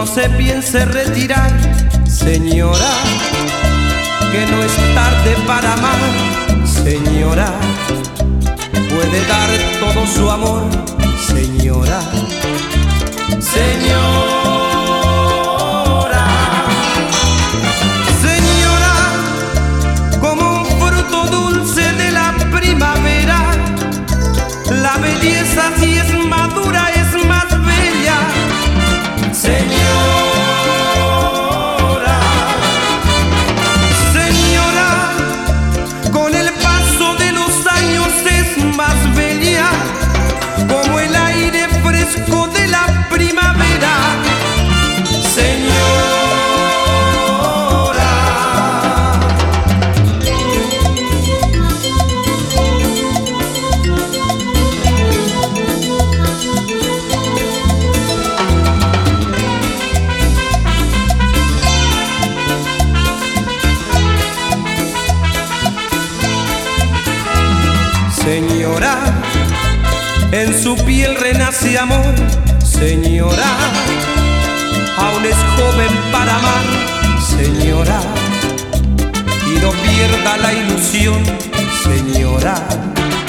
se piense retirar, señora, que no es tarde para amar, señora. Puede dar todo su amor, señora. Señora, señora, como un fruto dulce de la primavera, la belleza si es madura es más bella, señora. Señora, con el paso de los años es más bella, como el aire fresco de la primavera, señora. Señora, en su piel renace amor, señora. Aún es joven para amar, señora. Y no pierda la ilusión, señora.